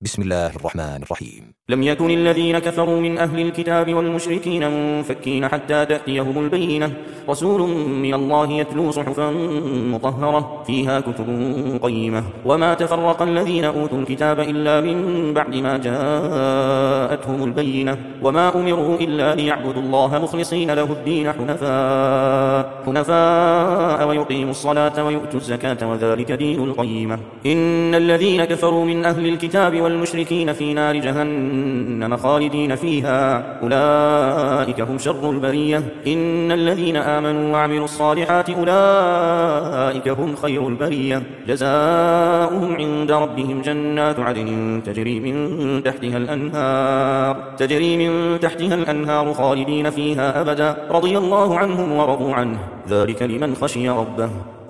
بسم الله الرحمن الرحيم. لم يكن الذين كفروا من أهل الكتاب والمشركين منفكين حتى تأتيهم البينة، رسول من الله يتلو صحفا مطهرة فيها كتب قيمة. وما تفرق الذين أوتوا الكتاب إلا من بعد ما جاءتهم البينة، وما أمروا إلا ليعبدوا الله مخلصين له الدين حنفاء ويقيموا الصلاة ويؤتوا الزكاة وذلك دين القيمة. إن الذين كفروا من أهل الكتاب والمشركين في نار جهنم خالدين فيها، أولئك هم شر البرية. إن الذين آمنوا وعملوا الصالحات أولئك هم خير البرية، جزاؤهم عند ربهم جنات عدن تجري من تحتها الأنهار خالدين فيها أبدا، رضي الله عنهم ورضوا عنه، ذلك لمن خشي ربه.